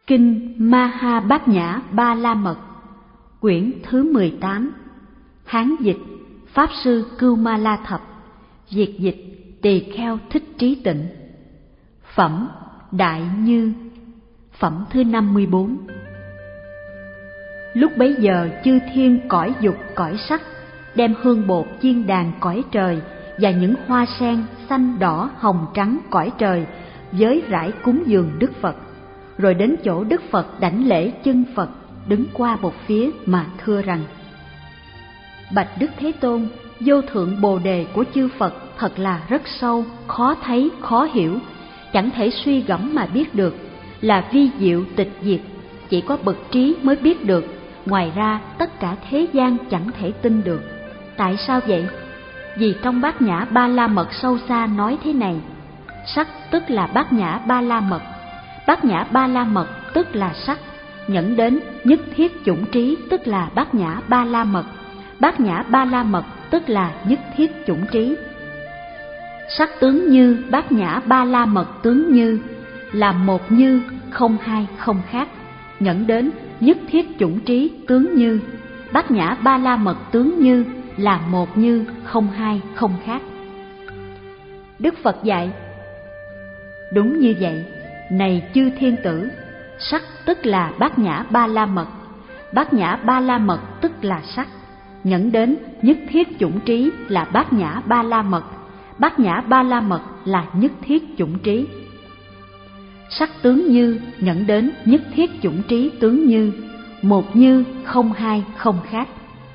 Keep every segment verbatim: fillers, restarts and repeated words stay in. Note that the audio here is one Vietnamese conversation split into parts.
Kinh Maha Bát Nhã Ba La Mật, quyển thứ mười tám, Hán dịch Pháp sư Cưu Ma La Thập, Việt dịch Tỳ Kheo Thích Trí Tịnh. Phẩm Đại Như. Phẩm thứ năm mươi bốn. Lúc bấy giờ chư thiên cõi dục cõi sắc đem hương bột chiên đàn cõi trời và những hoa sen xanh đỏ hồng trắng cõi trời với rải cúng dường Đức Phật, rồi đến chỗ Đức Phật đảnh lễ chân Phật, đứng qua một phía mà thưa rằng: Bạch Đức Thế Tôn, vô thượng bồ đề của chư Phật thật là rất sâu, khó thấy, khó hiểu, chẳng thể suy gẫm mà biết được, là vi diệu tịch diệt, chỉ có bậc trí mới biết được, ngoài ra tất cả thế gian chẳng thể tin được. Tại sao vậy? Vì trong Bát Nhã Ba La Mật sâu xa nói thế này: sắc tức là Bát Nhã Ba La Mật, Bát Nhã Ba La Mật tức là sắc, nhẫn đến nhất thiết chủng trí tức là Bát Nhã Ba La Mật, Bát Nhã Ba La Mật tức là nhất thiết chủng trí. Sắc tướng như Bát Nhã Ba La Mật tướng như, là một như, không hai không khác, nhẫn đến nhất thiết chủng trí tướng như, Bát Nhã Ba La Mật tướng như, là một như, không hai không khác. Đức Phật dạy: đúng như vậy, này chư thiên tử, sắc tức là Bát Nhã Ba La Mật, Bát Nhã Ba La Mật tức là sắc, nhẫn đến nhất thiết chủng trí là Bát Nhã Ba La Mật, Bát Nhã Ba La Mật là nhất thiết chủng trí. Sắc tướng như, nhẫn đến nhất thiết chủng trí tướng như, một như, không hai không khác.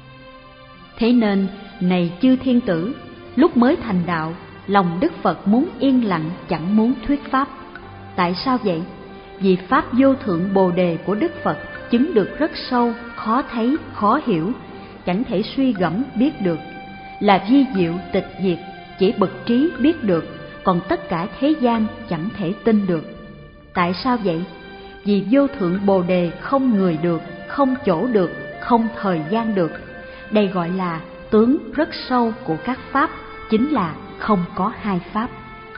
Thế nên, này chư thiên tử, lúc mới thành đạo, lòng Đức Phật muốn yên lặng, chẳng muốn thuyết pháp. Tại sao vậy? Vì pháp vô thượng bồ đề của Đức Phật chứng được rất sâu, khó thấy, khó hiểu, chẳng thể suy gẫm biết được, là vi diệu tịch diệt, chỉ bậc trí biết được, còn tất cả thế gian chẳng thể tin được. Tại sao vậy? Vì vô thượng bồ đề không người được, không chỗ được, không thời gian được. Đây gọi là tướng rất sâu của các pháp, chính là không có hai pháp.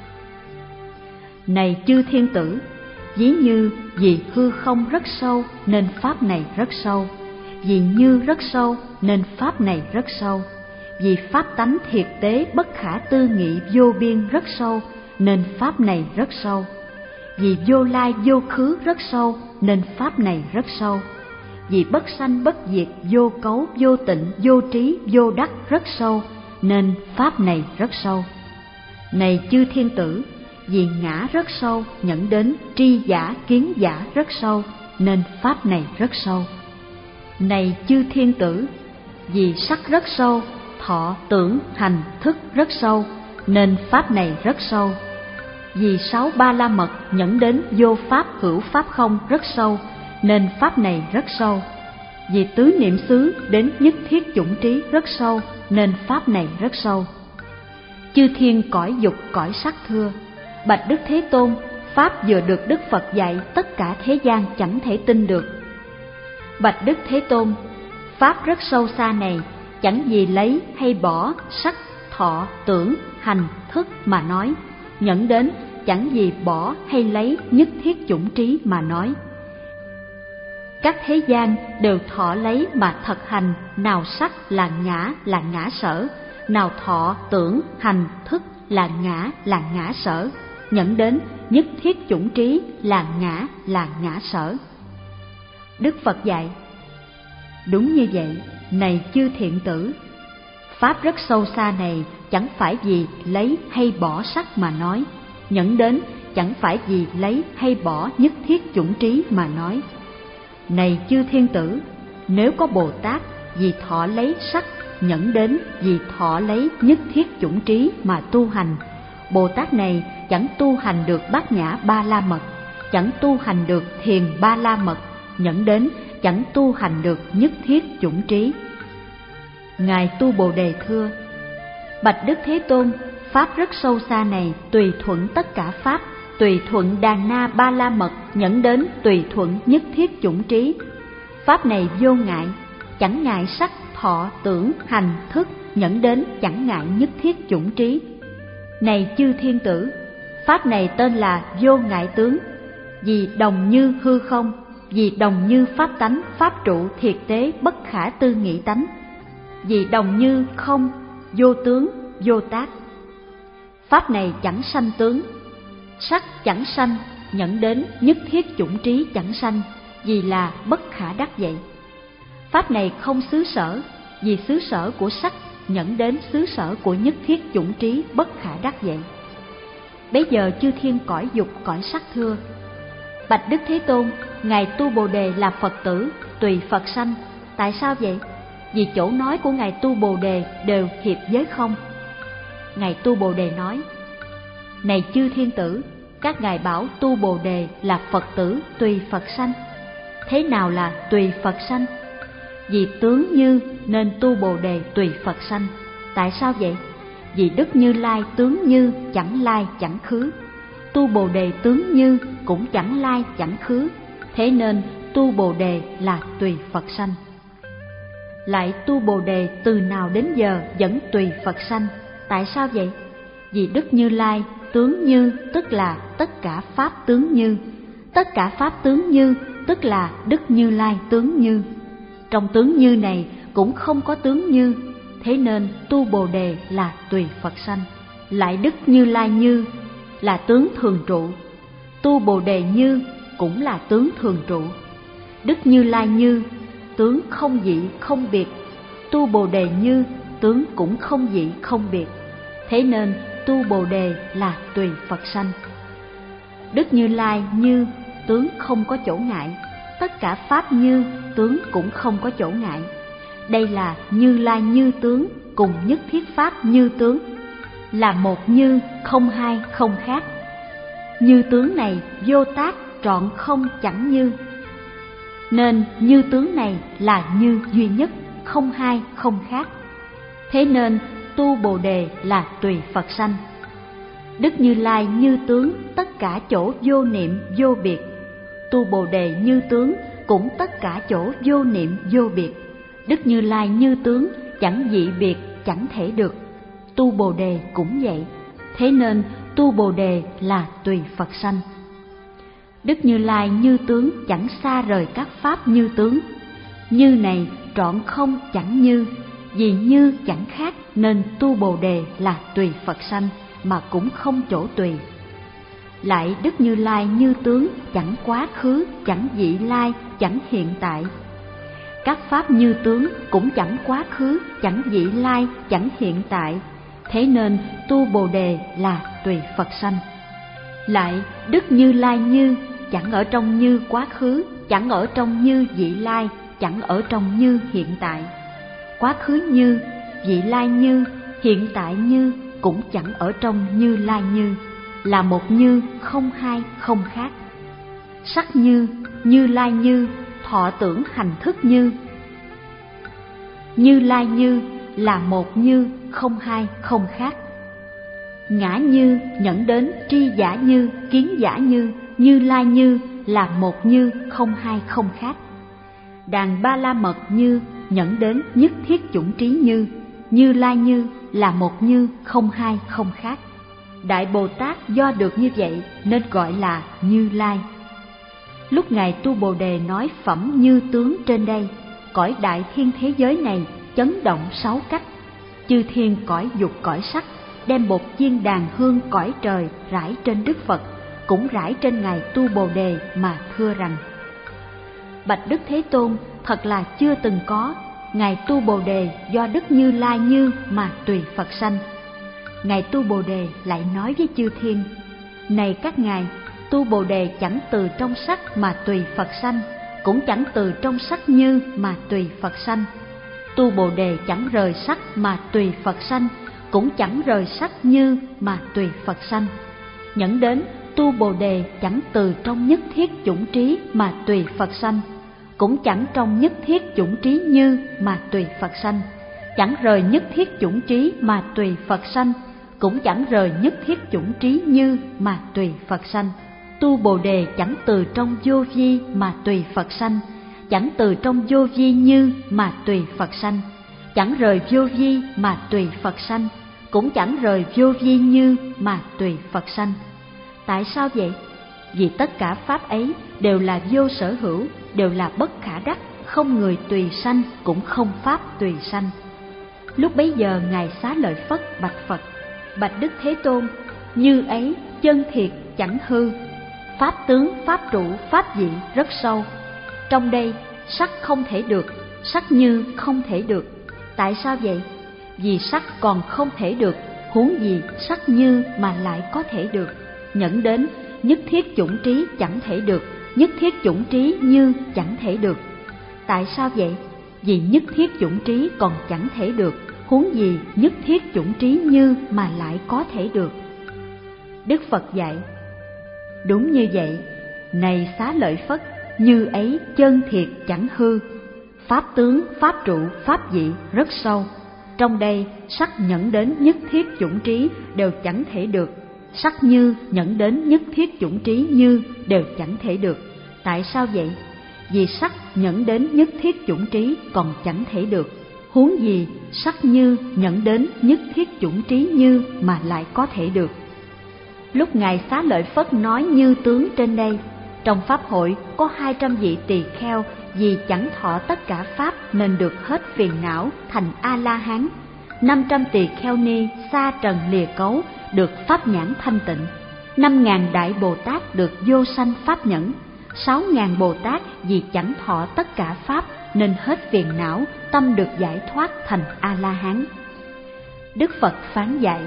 Này chư thiên tử, ví như vì hư không rất sâu nên pháp này rất sâu, vì như rất sâu nên pháp này rất sâu, vì pháp tánh thiệt tế bất khả tư nghị vô biên rất sâu nên pháp này rất sâu, vì vô lai vô khứ rất sâu nên pháp này rất sâu, vì bất sanh bất diệt vô cấu vô tịnh vô trí vô đắc rất sâu nên pháp này rất sâu. Này chư thiên tử, vì ngã rất sâu nhẫn đến tri giả kiến giả rất sâu nên pháp này rất sâu. Này chư thiên tử, vì sắc rất sâu, thọ tưởng hành thức rất sâu nên pháp này rất sâu. Vì sáu ba la mật nhẫn đến vô pháp hữu pháp không rất sâu nên pháp này rất sâu. Vì tứ niệm xứ đến nhất thiết chủng trí rất sâu nên pháp này rất sâu. Chư thiên cõi dục cõi sắc thưa: Bạch Đức Thế Tôn, pháp vừa được Đức Phật dạy tất cả thế gian chẳng thể tin được. Bạch Đức Thế Tôn, pháp rất sâu xa này chẳng gì lấy hay bỏ sắc, thọ, tưởng, hành, thức mà nói, nhẫn đến chẳng gì bỏ hay lấy nhất thiết chủng trí mà nói. Các thế gian đều thọ lấy mà thật hành, nào sắc là ngã là ngã sở, nào thọ, tưởng, hành, thức là ngã là ngã sở, nhẫn đến nhất thiết chủng trí là ngã là ngã sở. Đức Phật dạy: đúng như vậy, này chư thiện tử, pháp rất sâu xa này chẳng phải vì lấy hay bỏ sắc mà nói, nhẫn đến chẳng phải vì lấy hay bỏ nhất thiết chủng trí mà nói. Này chư thiên tử, nếu có Bồ Tát vì thọ lấy sắc nhẫn đến vì thọ lấy nhất thiết chủng trí mà tu hành, Bồ Tát này chẳng tu hành được Bát Nhã Ba La Mật, chẳng tu hành được Thiền Ba La Mật, nhẫn đến chẳng tu hành được nhất thiết chủng trí. Ngài Tu Bồ Đề thưa: Bạch Đức Thế Tôn, pháp rất sâu xa này tùy thuận tất cả pháp, tùy thuận Đàn Na Ba La Mật, nhẫn đến tùy thuận nhất thiết chủng trí. Pháp này vô ngại, chẳng ngại sắc, thọ, tưởng, hành, thức, nhẫn đến chẳng ngại nhất thiết chủng trí. Này chư thiên tử, pháp này tên là vô ngại tướng, vì đồng như hư không, vì đồng như pháp tánh, pháp trụ thiệt tế bất khả tư nghị tánh, vì đồng như không, vô tướng, vô tác. Pháp này chẳng sanh tướng, sắc chẳng sanh, nhẫn đến nhất thiết chủng trí chẳng sanh, vì là bất khả đắc vậy. Pháp này không xứ sở, vì xứ sở của sắc nhẫn đến xứ sở của nhất thiết chủng trí bất khả đắc vậy. Bấy giờ chư thiên cõi dục cõi sắc thưa: Bạch Đức Thế Tôn, Ngài Tu Bồ Đề là Phật tử, tùy Phật sanh. Tại sao vậy? Vì chỗ nói của Ngài Tu Bồ Đề đều hiệp giới không. Ngài Tu Bồ Đề nói: Này chư thiên tử, các ngài bảo Tu Bồ Đề là Phật tử tùy Phật sanh. Thế nào là tùy Phật sanh? Vì tướng như nên Tu Bồ Đề tùy Phật sanh. Tại sao vậy? Vì Đức Như Lai tướng như, chẳng lai chẳng khứ. Tu Bồ Đề tướng như cũng chẳng lai chẳng khứ. Thế nên Tu Bồ Đề là tùy Phật sanh. Lại Tu Bồ Đề từ nào đến giờ vẫn tùy Phật sanh. Tại sao vậy? Vì Đức Như Lai tướng như tức là tất cả pháp tướng như, tất cả pháp tướng như tức là Đức Như Lai tướng như. Trong tướng như này cũng không có tướng như, thế nên Tu Bồ Đề là tùy Phật sanh. Lại Đức Như Lai như là tướng thường trụ, Tu Bồ Đề như cũng là tướng thường trụ. Đức Như Lai như tướng không dị không biệt, Tu Bồ Đề như tướng cũng không dị không biệt. Thế nên Tu Bồ Đề là tùy Phật sanh. Đức Như Lai như tướng không có chỗ ngại, tất cả pháp như tướng cũng không có chỗ ngại. Đây là Như Lai như tướng cùng nhất thiết pháp như tướng, là một như không hai không khác. Như tướng này vô tác trọn không chẳng như, nên như tướng này là như duy nhất, không hai không khác. Thế nên Tu Bồ Đề là tùy Phật sanh. Đức Như Lai như tướng tất cả chỗ vô niệm vô biệt, Tu Bồ Đề như tướng cũng tất cả chỗ vô niệm vô biệt. Đức Như Lai như tướng chẳng dị biệt chẳng thể được, Tu Bồ Đề cũng vậy. Thế nên Tu Bồ Đề là tùy Phật sanh. Đức Như Lai như tướng chẳng xa rời các pháp như tướng, như này trọn không chẳng như, vì như chẳng khác nên Tu Bồ Đề là tùy Phật sanh mà cũng không chỗ tùy. Lại Đức Như Lai như tướng chẳng quá khứ, chẳng vị lai, chẳng hiện tại. Các pháp như tướng cũng chẳng quá khứ, chẳng vị lai, chẳng hiện tại. Thế nên Tu Bồ Đề là tùy Phật sanh. Lại Đức Như Lai như chẳng ở trong như quá khứ, chẳng ở trong như vị lai, chẳng ở trong như hiện tại. Quá khứ như, vị lai như, hiện tại như cũng chẳng ở trong Như Lai như, là một như không hai không khác. Sắc như, Như Lai như, thọ tưởng hành thức như. Như Lai như là một như không hai không khác. Ngã như, nhẫn đến, tri giả như, kiến giả như, Như Lai như là một như không hai không khác. Đàn ba la mật như, nhẫn đến, nhất thiết chủng trí như, Như Lai như là một như không hai không khác. Đại Bồ Tát do được như vậy nên gọi là Như Lai. Lúc Ngài Tu Bồ Đề nói phẩm như tướng trên đây, cõi đại thiên thế giới này chấn động sáu cách. Chư thiên cõi dục cõi sắc đem một viên đàn hương cõi trời rải trên Đức Phật, cũng rải trên Ngài Tu Bồ Đề mà thưa rằng: Bạch Đức Thế Tôn, thật là chưa từng có, Ngài Tu Bồ Đề do Đức Như Lai như mà tùy Phật sanh. Ngài Tu Bồ Đề lại nói với chư thiên: Này các ngài, Tu Bồ Đề chẳng từ trong sắc mà tùy Phật sanh, cũng chẳng từ trong sắc như mà tùy Phật sanh. Tu Bồ Đề chẳng rời sắc mà tùy Phật sanh, cũng chẳng rời sắc như mà tùy Phật sanh. Nhẫn đến Tu Bồ Đề chẳng từ trong nhất thiết chủng trí mà tùy Phật sanh, cũng chẳng trong nhất thiết chủng trí như mà tùy Phật sanh. Chẳng rời nhất thiết chủng trí mà tùy Phật sanh, cũng chẳng rời nhất thiết chủng trí như mà tùy Phật sanh. Tu Bồ Đề chẳng từ trong vô vi mà tùy Phật sanh, chẳng từ trong vô vi như mà tùy Phật sanh. Chẳng rời vô vi mà tùy Phật sanh, cũng chẳng rời vô vi như mà tùy Phật sanh. Tại sao vậy? Vì tất cả pháp ấy đều là vô sở hữu, đều là bất khả đắc, không người tùy sanh, cũng không pháp tùy sanh. Lúc bấy giờ Ngài Xá Lợi Phất bạch Phật: Bạch Đức Thế Tôn, như ấy chân thiệt chẳng hư, pháp tướng, pháp trụ, pháp dị rất sâu. Trong đây sắc không thể được, sắc như không thể được. Tại sao vậy? Vì sắc còn không thể được, huống gì sắc như mà lại có thể được. Nhẫn đến nhất thiết chủng trí chẳng thể được, nhất thiết chủng trí như chẳng thể được. Tại sao vậy? Vì nhất thiết chủng trí còn chẳng thể được, huống gì nhất thiết chủng trí như mà lại có thể được. Đức Phật dạy: đúng như vậy, này Xá Lợi Phất, như ấy chân thiệt chẳng hư, pháp tướng, pháp trụ, pháp dị rất sâu. Trong đây sắc nhẫn đến nhất thiết chủng trí đều chẳng thể được, sắc như nhẫn đến nhất thiết chủng trí như đều chẳng thể được. Tại sao vậy? Vì sắc nhẫn đến nhất thiết chủng trí còn chẳng thể được, huống gì sắc như nhẫn đến nhất thiết chủng trí như mà lại có thể được. Lúc Ngài Xá Lợi Phất nói như tướng trên đây, trong pháp hội có hai trăm vị tỳ kheo vì chẳng thọ tất cả pháp nên được hết phiền não thành A-la-hán. Năm trăm tỳ kheo ni sa trần lìa cấu được pháp nhãn thanh tịnh. Năm ngàn đại Bồ Tát được vô sanh pháp nhẫn. Sáu ngàn Bồ Tát vì chẳng thọ tất cả pháp nên hết phiền não, tâm được giải thoát thành A-la-hán. Đức Phật phán dạy: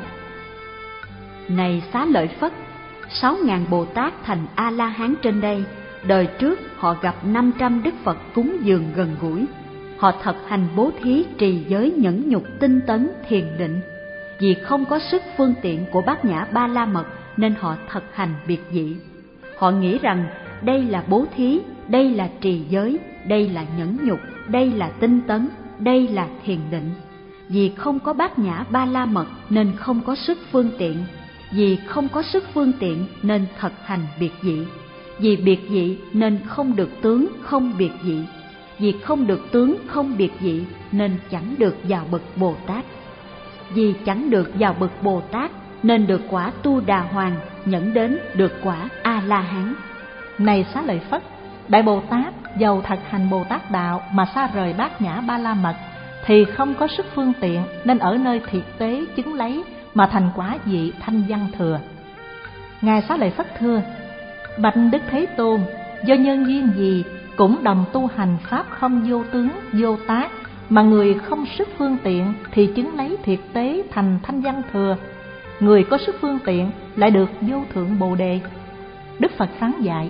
này Xá Lợi Phất, sáu ngàn Bồ Tát thành A-la-hán trên đây, đời trước họ gặp năm trăm Đức Phật cúng dường gần gũi. Họ thật hành bố thí, trì giới, nhẫn nhục, tinh tấn, thiền định. Vì không có sức phương tiện của Bát Nhã Ba La Mật nên họ thật hành biệt dị. Họ nghĩ rằng đây là bố thí, đây là trì giới, đây là nhẫn nhục, đây là tinh tấn, đây là thiền định. Vì không có Bát Nhã Ba La Mật nên không có sức phương tiện. Vì không có sức phương tiện nên thật hành biệt dị. Vì biệt dị nên không được tướng không biệt dị. Vì không được tướng không biệt dị nên chẳng được vào bậc Bồ Tát. Vì chẳng được vào bậc Bồ Tát nên được quả Tu Đà Hoàng, nhẫn đến được quả A-la-hán. Này Xá Lợi Phất, Đại Bồ Tát dầu thật hành Bồ Tát đạo mà xa rời Bát Nhã Ba La Mật thì không có sức phương tiện nên ở nơi thiệt tế chứng lấy mà thành quả vị thanh văn thừa. Ngài Xá Lợi Phất thưa: bạch Đức Thế Tôn, do nhân duyên gì cũng đồng tu hành pháp không vô tướng vô tác, mà người không sức phương tiện thì chứng lấy thiệt tế thành thanh văn thừa, người có sức phương tiện lại được vô thượng Bồ Đề. Đức Phật phán dạy: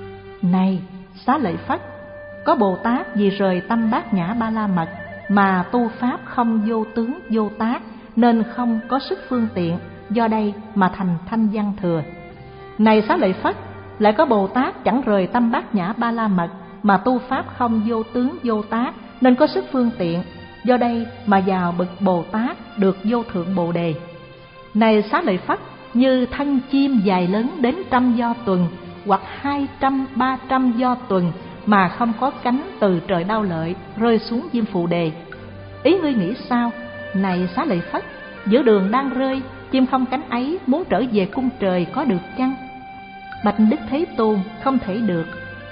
này Xá Lợi Phất, có Bồ Tát vì rời tâm Bát Nhã Ba La Mật mà tu pháp không vô tướng vô tác nên không có sức phương tiện, do đây mà thành thanh văn thừa. Này Xá Lợi Phất, lại có Bồ Tát chẳng rời tâm Bát Nhã Ba La Mật mà tu pháp không vô tướng vô tác nên có sức phương tiện, do đây mà vào bậc Bồ Tát được vô thượng Bồ Đề. Này Xá Lợi Phất, như thân chim dài lớn đến trăm do tuần hoặc hai trăm ba trăm do tuần mà không có cánh từ trời Đao Lợi rơi xuống Diêm Phù Đề. Ý ngươi nghĩ sao? Này Xá Lợi Phất, giữa đường đang rơi, chim không cánh ấy muốn trở về cung trời có được chăng? Bạch Đức Thế Tôn, không thể được.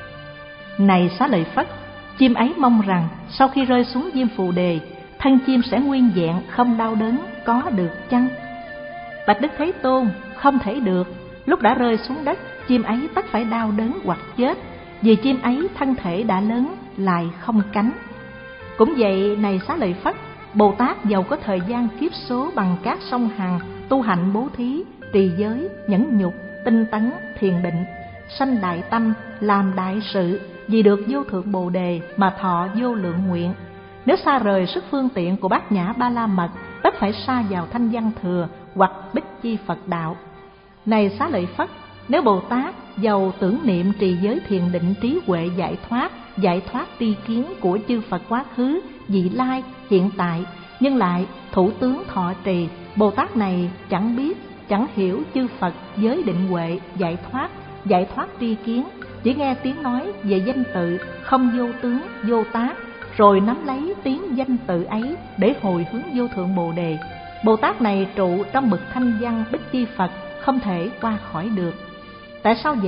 Này Xá Lợi Phất, chim ấy mong rằng sau khi rơi xuống Diêm Phù Đề, thân chim sẽ nguyên vẹn không đau đớn, có được chăng? Bạch Đức Thế Tôn, không thể được. Lúc đã rơi xuống đất, chim ấy tất phải đau đớn hoặc chết, vì chim ấy thân thể đã lớn lại không cánh. Cũng vậy, này Xá Lợi Phất, Bồ Tát dầu có thời gian kiếp số bằng các sông Hằng, tu hạnh bố thí, trì giới, nhẫn nhục, tinh tấn, thiền định, sanh đại tâm, làm đại sự, vì được vô thượng Bồ Đề mà thọ vô lượng nguyện. Nếu xa rời sức phương tiện của Bát Nhã Ba La Mật, tất phải sa vào thanh văn thừa hoặc bích chi Phật đạo. Này Xá Lợi Phất, nếu Bồ Tát dầu tưởng niệm trì giới thiền định trí huệ giải thoát, giải thoát tri kiến của chư Phật quá khứ, vị lai, hiện tại, nhưng lại thủ tướng thọ trì, Bồ Tát này chẳng biết, chẳng hiểu chư Phật giới định huệ, giải thoát, giải thoát tri kiến, chỉ nghe tiếng nói về danh tự không vô tướng, vô tác, rồi nắm lấy tiếng danh tự ấy để hồi hướng vô thượng Bồ Đề. Bồ Tát này trụ trong bậc thanh văn bích chi Phật, không thể qua khỏi được. Tại sao vậy?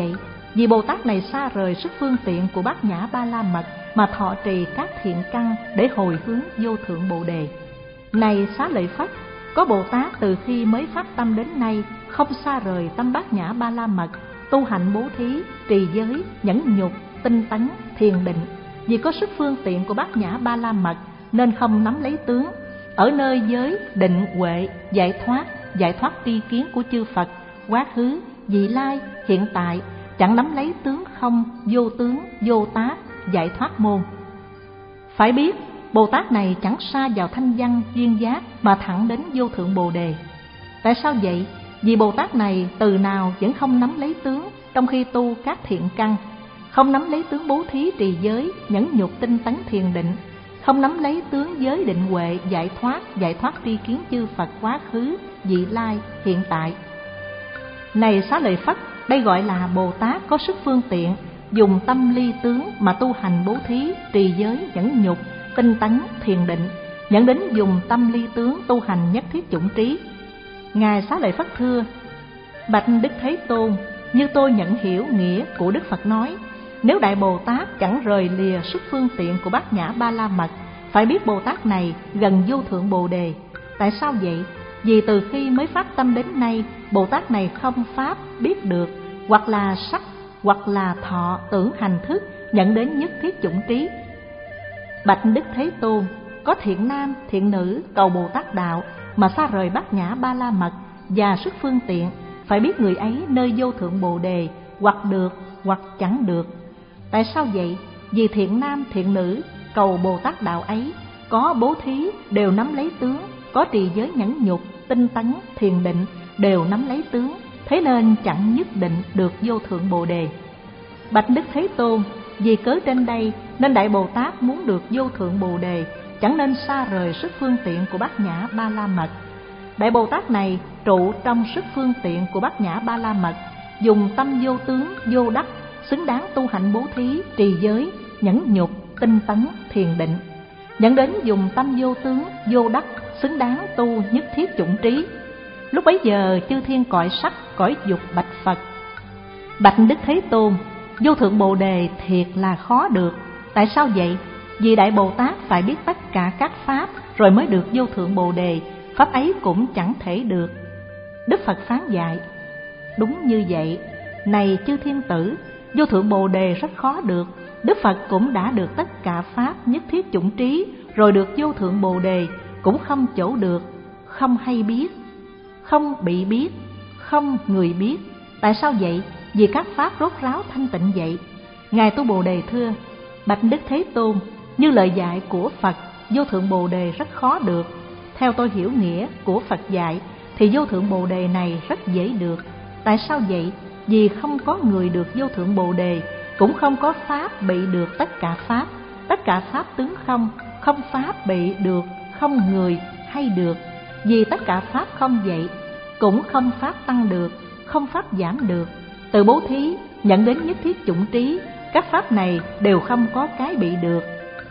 Vì Bồ Tát này xa rời sức phương tiện của Bát Nhã Ba La Mật mà thọ trì các thiện căn để hồi hướng vô thượng Bồ Đề. Này Xá Lợi Phất, có Bồ Tát từ khi mới phát tâm đến nay không xa rời tâm Bát Nhã Ba La Mật, tu hạnh bố thí, trì giới, nhẫn nhục, tinh tấn, thiền định. Vì có sức phương tiện của Bát Nhã Ba La Mật nên không nắm lấy tướng. Ở nơi giới định huệ, giải thoát, giải thoát tri kiến của chư Phật, quá khứ, vị lai, hiện tại, chẳng nắm lấy tướng không, vô tướng, vô tác, giải thoát môn. Phải biết, Bồ Tát này chẳng sa vào thanh văn duyên giác mà thẳng đến vô thượng Bồ Đề. Tại sao vậy? Vì Bồ Tát này từ nào vẫn không nắm lấy tướng trong khi tu các thiện căn, không nắm lấy tướng bố thí trì giới, nhẫn nhục tinh tấn thiền định, không nắm lấy tướng giới định huệ, giải thoát, giải thoát tri kiến chư Phật quá khứ, vị lai, hiện tại. Này Xá Lợi Phất, đây gọi là Bồ Tát có sức phương tiện, dùng tâm ly tướng mà tu hành bố thí, trì giới, nhẫn nhục, tinh tấn, thiền định, dẫn đến dùng tâm ly tướng tu hành nhất thiết chủng trí. Ngài Xá Lợi Phất thưa: Bạch Đức Thế Tôn, như tôi nhận hiểu nghĩa của Đức Phật nói, nếu Đại Bồ Tát chẳng rời lìa sức phương tiện của Bát Nhã Ba La Mật, phải biết Bồ Tát này gần vô thượng Bồ Đề. Tại sao vậy? Vì từ khi mới phát tâm đến nay, Bồ Tát này không pháp biết được, hoặc là sắc, hoặc là thọ, tưởng, hành, thức, dẫn đến nhất thiết chủng trí. Bạch Đức Thế Tôn, có thiện nam, thiện nữ cầu Bồ Tát đạo mà xa rời Bát Nhã Ba La Mật và sức phương tiện, phải biết người ấy nơi vô thượng Bồ Đề, hoặc được, hoặc chẳng được. Tại sao vậy? Vì thiện nam, thiện nữ cầu Bồ Tát đạo ấy có bố thí đều nắm lấy tướng, có trì giới nhẫn nhục, tinh tấn, thiền định đều nắm lấy tướng, thế nên chẳng nhất định được vô thượng Bồ Đề. Bạch Đức Thế Tôn, vì cớ trên đây nên Đại Bồ Tát muốn được vô thượng Bồ Đề, chẳng nên xa rời sức phương tiện của Bát Nhã Ba La Mật. Đại Bồ Tát này trụ trong sức phương tiện của Bát Nhã Ba La Mật, dùng tâm vô tướng, vô đắc, xứng đáng tu hạnh bố thí, trì giới, nhẫn nhục, tinh tấn, thiền định, dẫn đến dùng tâm vô tướng, vô đắc, xứng đáng tu nhất thiết chủng trí. Lúc bấy giờ chư thiên cõi sắc, cõi dục bạch Phật: Bạch Đức Thế Tôn, vô thượng Bồ Đề thiệt là khó được. Tại sao vậy? Vì Đại Bồ Tát phải biết tất cả các pháp rồi mới được vô thượng Bồ Đề, pháp ấy cũng chẳng thể được. Đức Phật phán dạy: Đúng như vậy, này chư thiên tử, vô thượng Bồ Đề rất khó được. Đức Phật cũng đã được tất cả pháp nhất thiết chủng trí, rồi được vô thượng Bồ Đề cũng không chỗ được, không hay biết, không bị biết, không người biết. Tại sao vậy? Vì các pháp rốt ráo thanh tịnh vậy. Ngài tu Bồ Đề thưa: Bạch Đức Thế Tôn, như lời dạy của Phật, vô thượng Bồ Đề rất khó được. Theo tôi hiểu nghĩa của Phật dạy thì vô thượng Bồ Đề này rất dễ được. Tại sao vậy? Vì không có người được vô thượng Bồ Đề, cũng không có pháp bị được tất cả pháp. Tất cả pháp tướng không, không pháp bị được, không người hay được. Vì tất cả pháp không vậy, cũng không pháp tăng được, không pháp giảm được. Từ bố thí nhận đến nhất thiết chủng trí, các pháp này đều không có cái bị được,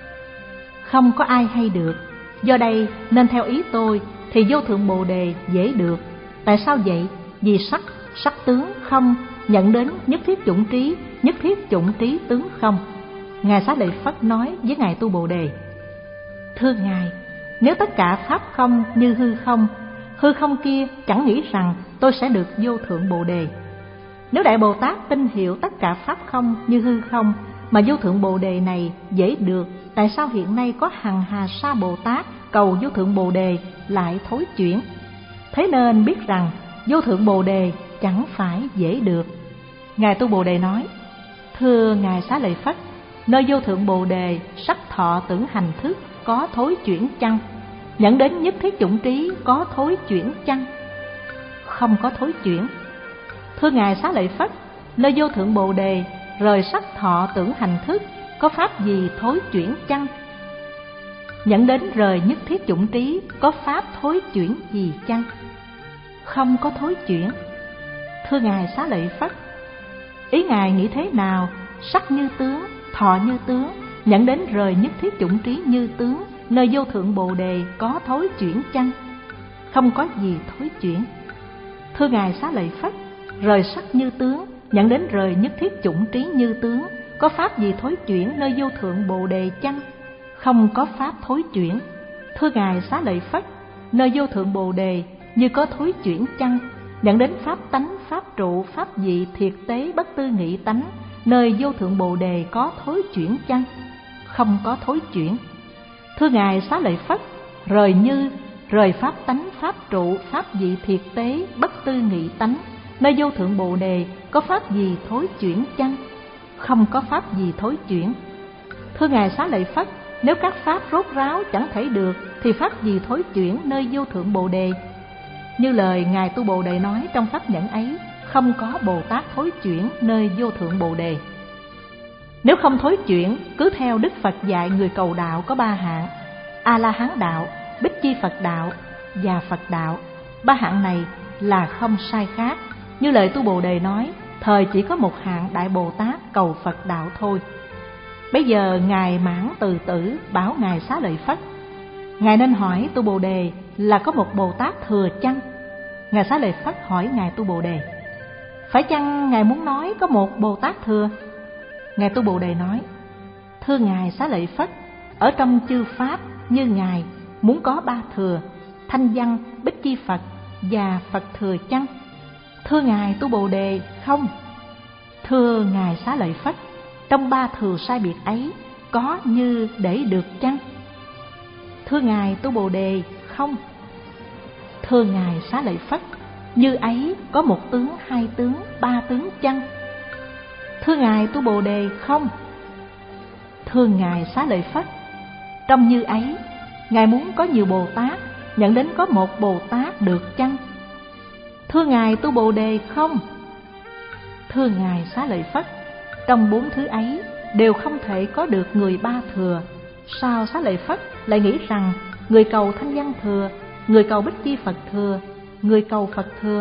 không có ai hay được. Do đây nên theo ý tôi thì vô thượng Bồ Đề dễ được. Tại sao vậy? Vì sắc, sắc tướng không, nhận đến nhất thiết chủng trí, nhất thiết chủng trí tướng không. Ngài Xá Lợi Phất nói với Ngài tu Bồ Đề: Thưa Ngài, nếu tất cả pháp không như hư không, hư không kia chẳng nghĩ rằng tôi sẽ được vô thượng Bồ Đề. Nếu Đại Bồ Tát tin hiểu tất cả pháp không như hư không mà vô thượng Bồ Đề này dễ được, tại sao hiện nay có hằng hà sa Bồ Tát cầu vô thượng Bồ Đề lại thối chuyển? Thế nên biết rằng vô thượng Bồ Đề chẳng phải dễ được. Ngài tu Bồ Đề nói: Thưa Ngài Xá Lợi Phất, nơi vô thượng Bồ Đề sắc thọ tưởng hành thức có thối chuyển chăng? Dẫn đến nhất thiết chủng trí có thối chuyển chăng? Không có thối chuyển. Thưa Ngài Xá Lợi Phất, nơi vô thượng Bồ Đề rời sắc thọ tưởng hành thức có pháp gì thối chuyển chăng? Dẫn đến rời nhất thiết chủng trí có pháp thối chuyển gì chăng? Không có thối chuyển. Thưa Ngài Xá Lợi Phất, ý Ngài nghĩ thế nào? Sắc như tướng, thọ như tướng, dẫn đến rời nhất thiết chủng trí như tướng, nơi vô thượng Bồ Đề có thối chuyển chăng? Không có gì thối chuyển. Thưa Ngài Xá Lợi Phất, rời sắc như tướng, dẫn đến rời nhất thiết chủng trí như tướng. Có pháp gì thối chuyển nơi vô thượng Bồ Đề chăng? Không có pháp thối chuyển. Thưa Ngài Xá Lợi Phất, nơi vô thượng Bồ Đề như có thối chuyển chăng? Dẫn đến pháp tánh, pháp trụ, pháp dị, thiệt tế, bất tư nghị tánh, nơi vô thượng Bồ Đề có thối chuyển chăng? Không có thối chuyển. Thưa Ngài Xá Lợi Phất, rời như, rời pháp tánh, pháp trụ, pháp dị, thiệt tế, bất tư nghị tánh, nơi vô thượng Bồ Đề có pháp gì thối chuyển chăng? Không có pháp gì thối chuyển. Thưa Ngài Xá Lợi Phất, nếu các pháp rốt ráo chẳng thể được thì pháp gì thối chuyển nơi vô thượng Bồ Đề? Như lời Ngài Tu Bồ Đề nói trong pháp nhẫn ấy, không có Bồ Tát thối chuyển nơi vô thượng Bồ Đề. Nếu không thối chuyển, cứ theo Đức Phật dạy người cầu đạo có ba hạng: A-la-hán đạo, Bích Chi Phật đạo và Phật đạo. Ba hạng này là không sai khác. Như lời Tu Bồ Đề nói, thời chỉ có một hạng Đại Bồ Tát cầu Phật đạo thôi. Bây giờ Ngài Mãn Từ Tử bảo Ngài Xá Lợi Phất, Ngài nên hỏi Tu Bồ Đề là có một Bồ Tát thừa chăng? Ngài Xá Lợi Phất hỏi Ngài Tu Bồ Đề, phải chăng Ngài muốn nói có một Bồ Tát thừa? Ngài Tu Bồ Đề nói, thưa Ngài Xá Lợi Phất, ở trong chư Pháp như Ngài muốn có ba thừa, Thanh Văn, Bích Chi Phật và Phật thừa chăng? Thưa Ngài Tu Bồ Đề, không. Thưa Ngài Xá Lợi Phất, trong ba thừa sai biệt ấy có như để được chăng? Thưa Ngài Tu Bồ Đề, không. Thưa Ngài Xá Lợi Phất, như ấy có một tướng, hai tướng, ba tướng chăng? Thưa Ngài Tu Bồ Đề, không. Thưa Ngài Xá Lợi Phất, trong như ấy Ngài muốn có nhiều Bồ Tát, nhận đến có một Bồ Tát được chăng? Thưa Ngài Tu Bồ Đề, không. Thưa Ngài Xá Lợi Phất, trong bốn thứ ấy đều không thể có được người ba thừa. Sao Xá Lợi Phất lại nghĩ rằng người cầu Thanh Văn thừa, người cầu Bích Chi Phật thừa, người cầu Phật thừa?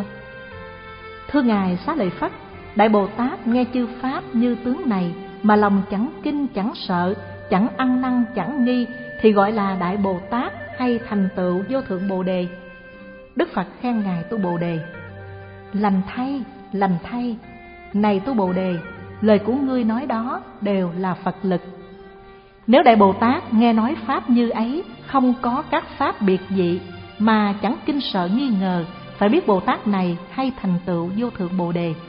Thưa Ngài Xá Lợi Phất, Đại Bồ Tát nghe chư Pháp như tướng này mà lòng chẳng kinh chẳng sợ, chẳng ăn năn chẳng nghi thì gọi là Đại Bồ Tát hay thành tựu vô thượng Bồ Đề. Đức Phật khen Ngài Tu Bồ Đề, lành thay, lành thay, này Tu Bồ Đề, lời của ngươi nói đó đều là Phật lực. Nếu Đại Bồ Tát nghe nói Pháp như ấy, không có các Pháp biệt dị mà chẳng kinh sợ nghi ngờ, phải biết Bồ Tát này hay thành tựu vô thượng Bồ Đề.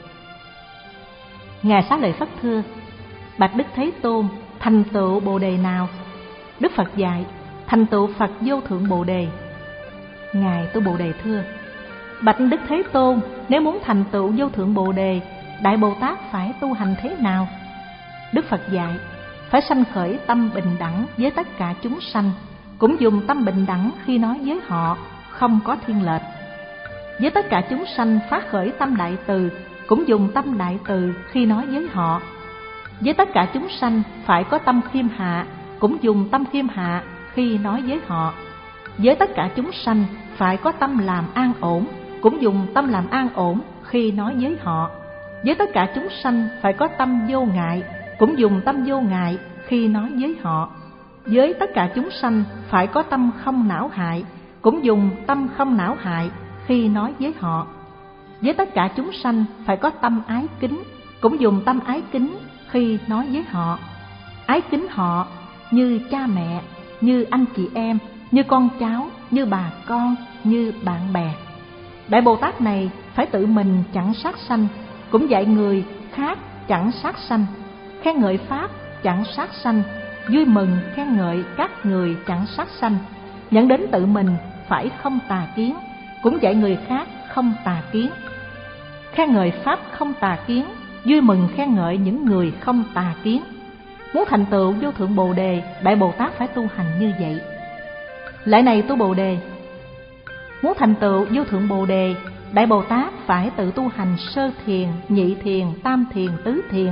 Ngài Xá Lợi Phất thưa, bạch Đức Thế Tôn, thành tựu Bồ Đề nào? Đức Phật dạy, thành tựu Phật vô thượng Bồ Đề. Ngài Tu Bồ Đề thưa, bạch Đức Thế Tôn, nếu muốn thành tựu vô thượng Bồ Đề, Đại Bồ Tát phải tu hành thế nào? Đức Phật dạy, phải sanh khởi tâm bình đẳng với tất cả chúng sanh, cũng dùng tâm bình đẳng khi nói với họ, không có thiên lệch. Với tất cả chúng sanh phát khởi tâm đại từ, cũng dùng tâm đại từ khi nói với họ. Với tất cả chúng sanh phải có tâm khiêm hạ, cũng dùng tâm khiêm hạ khi nói với họ. Với tất cả chúng sanh phải có tâm làm an ổn, cũng dùng tâm làm an ổn khi nói với họ. Với tất cả chúng sanh phải có tâm vô ngại, cũng dùng tâm vô ngại khi nói với họ. Với tất cả chúng sanh phải có tâm không não hại, cũng dùng tâm không não hại khi nói với họ. Với tất cả chúng sanh phải có tâm ái kính, cũng dùng tâm ái kính khi nói với họ. Ái kính họ như cha mẹ, như anh chị em, như con cháu, như bà con, như bạn bè. Đại Bồ Tát này phải tự mình chẳng sát sanh, cũng dạy người khác chẳng sát sanh, khen ngợi Pháp chẳng sát sanh, vui mừng khen ngợi các người chẳng sát sanh, nhận đến tự mình phải không tà kiến, cũng dạy người khác không tà kiến. Khen ngợi Pháp không tà kiến, vui mừng khen ngợi những người không tà kiến. Muốn thành tựu vô thượng Bồ Đề, Đại Bồ Tát phải tu hành như vậy. Lại này Tu Bồ Đề, muốn thành tựu vô thượng Bồ Đề, Đại Bồ Tát phải tự tu hành sơ thiền, nhị thiền, tam thiền, tứ thiền.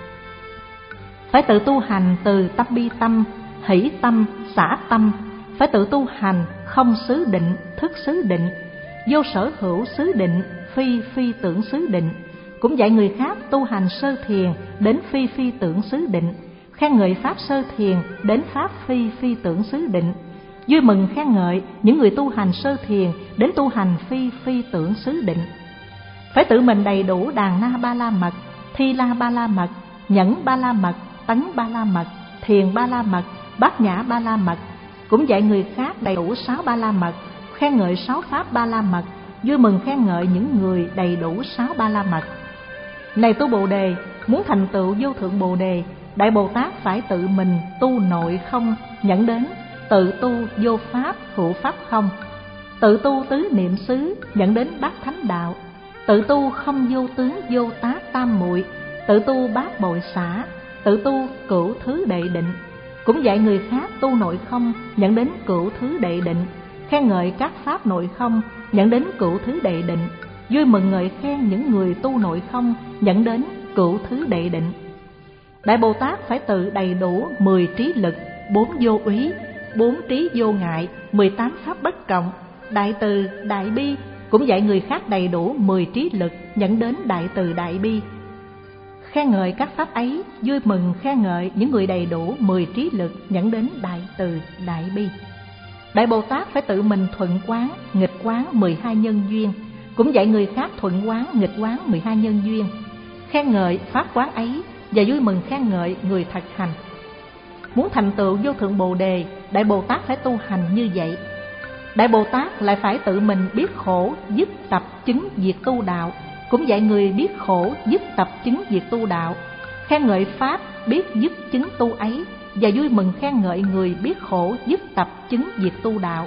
Phải tự tu hành từ tâm bi tâm, hỷ tâm, xả tâm. Phải tự tu hành không xứ định, thức xứ định, vô sở hữu xứ định, phi phi tưởng xứ định. Cũng dạy người khác tu hành sơ thiền đến phi phi tưởng xứ định, khen ngợi Pháp sơ thiền đến Pháp phi phi tưởng xứ định, vui mừng khen ngợi những người tu hành sơ thiền đến tu hành phi phi tưởng xứ định. Phải tự mình đầy đủ đàn na ba la mật, Thi La Ba La Mật, Nhẫn Ba La Mật, Tấn Ba La Mật, Thiền Ba La Mật, Bát Nhã Ba La Mật. Cũng dạy người khác đầy đủ sáu Ba La Mật, khen ngợi sáu pháp Ba La Mật, vui mừng khen ngợi những người đầy đủ sáu Ba La Mật. Này tu Bồ Đề, muốn thành tựu vô thượng Bồ Đề, Đại Bồ Tát phải tự mình tu nội không nhẫn đến, tự tu vô pháp hữu pháp không, tự tu tứ niệm xứ nhẫn đến bát thánh đạo, tự tu không vô tướng vô tác tam muội, tự tu bát bội xả, tự tu cửu thứ đệ định. Cũng dạy người khác tu nội không nhẫn đến cửu thứ đệ định, khen ngợi các pháp nội không nhẫn đến cửu thứ đệ định, vui mừng ngợi khen những người tu nội không nhẫn đến cửu thứ đệ định. Đại Bồ Tát phải tự đầy đủ mười trí lực, bốn vô úy, bốn trí vô ngại, mười tám pháp bất cộng, đại từ, đại bi. Cũng dạy người khác đầy đủ mười trí lực nhẫn đến đại từ đại bi, khen ngợi các pháp ấy, vui mừng khen ngợi những người đầy đủ mười trí lực nhẫn đến đại từ đại bi. Đại Bồ Tát phải tự mình thuận quán, nghịch quán mười hai nhân duyên. Cũng dạy người khác thuận quán, nghịch quán mười hai nhân duyên, khen ngợi pháp quán ấy và vui mừng khen ngợi người thực hành. Muốn thành tựu vô thượng Bồ Đề, Đại Bồ Tát phải tu hành như vậy. Đại Bồ Tát lại phải tự mình biết khổ, dứt tập chứng diệt tu đạo. Cũng dạy người biết khổ, dứt tập chứng diệt tu đạo, khen ngợi pháp biết dứt chứng tu ấy và vui mừng khen ngợi người biết khổ, dứt tập chứng diệt tu đạo.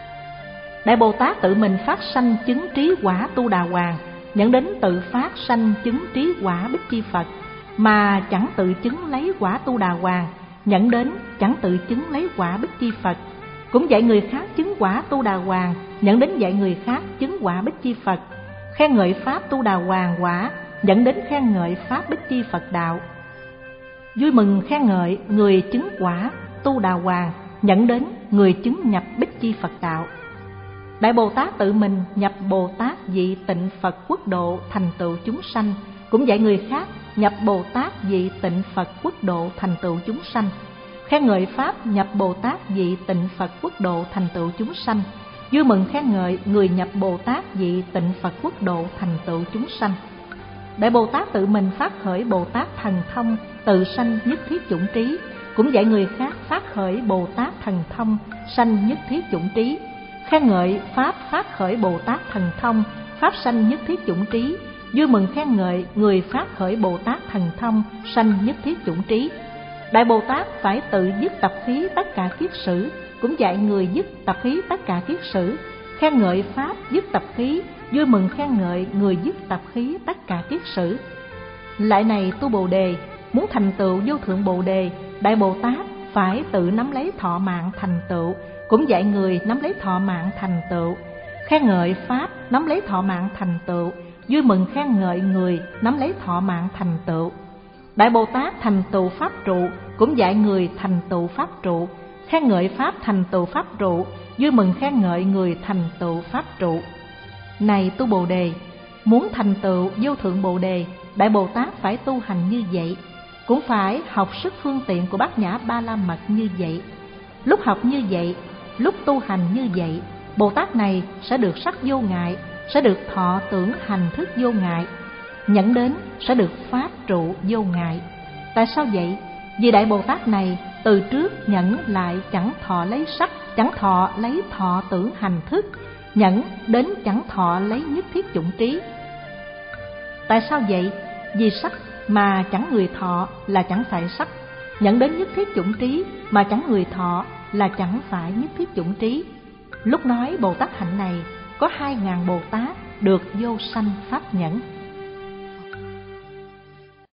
Đại Bồ Tát tự mình phát sanh chứng trí quả Tu Đà Hoàng, nhận đến tự phát sanh chứng trí quả Bích Chi Phật, mà chẳng tự chứng lấy quả Tu Đà Hoàng, nhận đến chẳng tự chứng lấy quả Bích Chi Phật. Cũng dạy người khác chứng quả Tu Đà Hoàng, nhận đến dạy người khác chứng quả Bích Chi Phật, khen ngợi pháp Tu Đà Hoàng quả, dẫn đến khen ngợi pháp Bích Chi Phật đạo. Vui mừng khen ngợi người chứng quả Tu Đà Hoàng, nhận đến người chứng nhập Bích Chi Phật đạo. Đại Bồ Tát tự mình nhập Bồ Tát vị tịnh Phật quốc độ thành tựu chúng sanh. Cũng dạy người khác nhập Bồ Tát vị tịnh Phật quốc độ thành tựu chúng sanh, khen ngợi pháp nhập Bồ Tát vị tịnh Phật quốc độ thành tựu chúng sanh, vui mừng khen ngợi người nhập Bồ Tát vị tịnh Phật quốc độ thành tựu chúng sanh. Đại Bồ Tát tự mình phát khởi Bồ Tát thần thông tự sanh nhất thiết chủng trí. Cũng dạy người khác phát khởi Bồ Tát thần thông sanh nhất thiết chủng trí, khen ngợi pháp phát khởi Bồ Tát thần thông pháp sanh nhất thiết chủng trí, vui mừng khen ngợi người phát khởi Bồ Tát thần thông sanh nhất thiết chủng trí. Đại Bồ Tát phải tự dứt tập khí tất cả kiết sử. Cũng dạy người dứt tập khí tất cả kiết sử, khen ngợi pháp dứt tập khí, vui mừng khen ngợi người dứt tập khí tất cả kiết sử. Lại này tu Bồ Đề, muốn thành tựu vô thượng Bồ Đề, Đại Bồ Tát phải tự nắm lấy thọ mạng thành tựu. Cũng dạy người nắm lấy thọ mạng thành tựu, khen ngợi pháp nắm lấy thọ mạng thành tựu, vui mừng khen ngợi người nắm lấy thọ mạng thành tựu. Đại Bồ Tát thành tựu pháp trụ, cũng dạy người thành tựu pháp trụ, khen ngợi pháp thành tựu pháp trụ, vui mừng khen ngợi người thành tựu pháp trụ. Này tu Bồ Đề, muốn thành tựu vô thượng Bồ Đề, Đại Bồ Tát phải tu hành như vậy. Cũng phải học sức phương tiện của Bát Nhã Ba La Mật như vậy. Lúc học như vậy, lúc tu hành như vậy, Bồ Tát này sẽ được sắc vô ngại, sẽ được thọ tưởng hành thức vô ngại, nhẫn đến sẽ được pháp trụ vô ngại. Tại sao vậy? Vì Đại Bồ Tát này từ trước nhẫn lại chẳng thọ lấy sắc, chẳng thọ lấy thọ tưởng hành thức, nhẫn đến chẳng thọ lấy nhất thiết chủng trí. Tại sao vậy? Vì sắc mà chẳng người thọ là chẳng phải sắc, nhẫn đến nhất thiết chủng trí mà chẳng người thọ là chẳng phải nhất thiết chủng trí. Lúc nói Bồ Tát hạnh này có hai ngàn Bồ Tát được vô sanh pháp nhẫn.